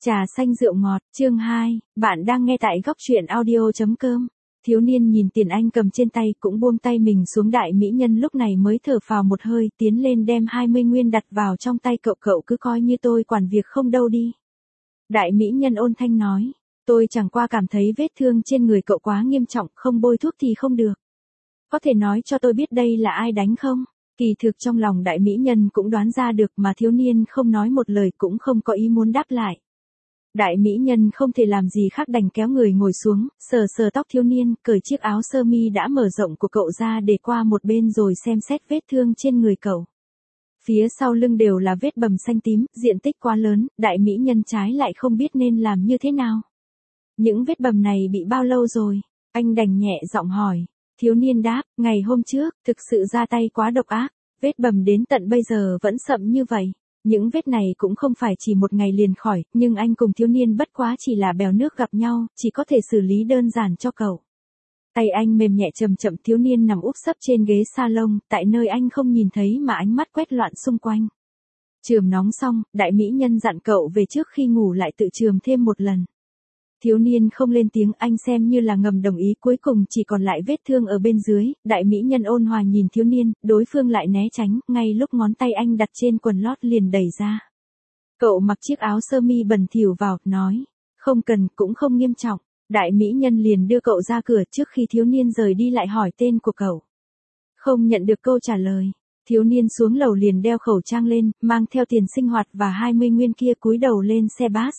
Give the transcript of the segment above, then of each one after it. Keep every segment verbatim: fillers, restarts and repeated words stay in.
Trà xanh rượu ngọt, chương hai, bạn đang nghe tại góc truyện audio chấm com. Thiếu niên nhìn tiền anh cầm trên tay cũng buông tay mình xuống, đại mỹ nhân lúc này mới thở phào một hơi, tiến lên đem hai mươi nguyên đặt vào trong tay cậu, cậu cứ coi như tôi quản việc không đâu đi. Đại mỹ nhân ôn thanh nói, tôi chẳng qua cảm thấy vết thương trên người cậu quá nghiêm trọng, không bôi thuốc thì không được. Có thể nói cho tôi biết đây là ai đánh không? Kỳ thực trong lòng đại mỹ nhân cũng đoán ra được mà thiếu niên không nói một lời cũng không có ý muốn đáp lại. Đại mỹ nhân không thể làm gì khác đành kéo người ngồi xuống, sờ sờ tóc thiếu niên, cởi chiếc áo sơ mi đã mở rộng của cậu ra để qua một bên rồi xem xét vết thương trên người cậu. Phía sau lưng đều là vết bầm xanh tím, diện tích quá lớn, đại mỹ nhân trái lại không biết nên làm như thế nào. Những vết bầm này bị bao lâu rồi? Anh đành nhẹ giọng hỏi. Thiếu niên đáp, ngày hôm trước, thực sự ra tay quá độc ác, vết bầm đến tận bây giờ vẫn sậm như vậy. Những vết này cũng không phải chỉ một ngày liền khỏi, nhưng anh cùng thiếu niên bất quá chỉ là bèo nước gặp nhau, chỉ có thể xử lý đơn giản cho cậu. Tay anh mềm nhẹ chậm chậm, thiếu niên nằm úp sấp trên ghế salon, tại nơi anh không nhìn thấy mà ánh mắt quét loạn xung quanh. Chườm nóng xong, đại mỹ nhân dặn cậu về trước khi ngủ lại tự chườm thêm một lần. Thiếu niên không lên tiếng, anh xem như là ngầm đồng ý, cuối cùng chỉ còn lại vết thương ở bên dưới, đại mỹ nhân ôn hòa nhìn thiếu niên, đối phương lại né tránh, ngay lúc ngón tay anh đặt trên quần lót liền đẩy ra. Cậu mặc chiếc áo sơ mi bẩn thỉu vào, nói, không cần, cũng không nghiêm trọng. Đại mỹ nhân liền đưa cậu ra cửa, trước khi thiếu niên rời đi lại hỏi tên của cậu. Không nhận được câu trả lời, thiếu niên xuống lầu liền đeo khẩu trang lên, mang theo tiền sinh hoạt và hai mươi nguyên kia cúi đầu lên xe bus.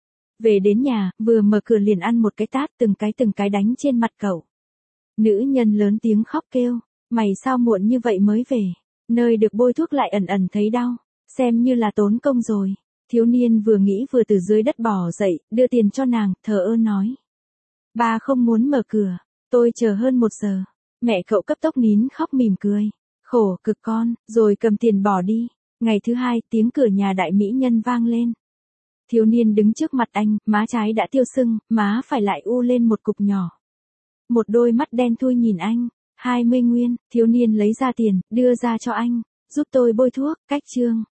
Về đến nhà, vừa mở cửa liền ăn một cái tát, từng cái từng cái đánh trên mặt cậu. Nữ nhân lớn tiếng khóc kêu, mày sao muộn như vậy mới về, nơi được bôi thuốc lại ẩn ẩn thấy đau, xem như là tốn công rồi. Thiếu niên vừa nghĩ vừa từ dưới đất bò dậy, đưa tiền cho nàng, thờ ơ nói. Ba không muốn mở cửa, tôi chờ hơn một giờ. Mẹ cậu cấp tốc nín khóc mỉm cười, khổ cực con, rồi cầm tiền bỏ đi. Ngày thứ hai, tiếng cửa nhà đại mỹ nhân vang lên. Thiếu niên đứng trước mặt anh, má trái đã tiêu sưng, má phải lại u lên một cục nhỏ. Một đôi mắt đen thui nhìn anh, hai mươi nguyên, thiếu niên lấy ra tiền, đưa ra cho anh, giúp tôi bôi thuốc, cách chương.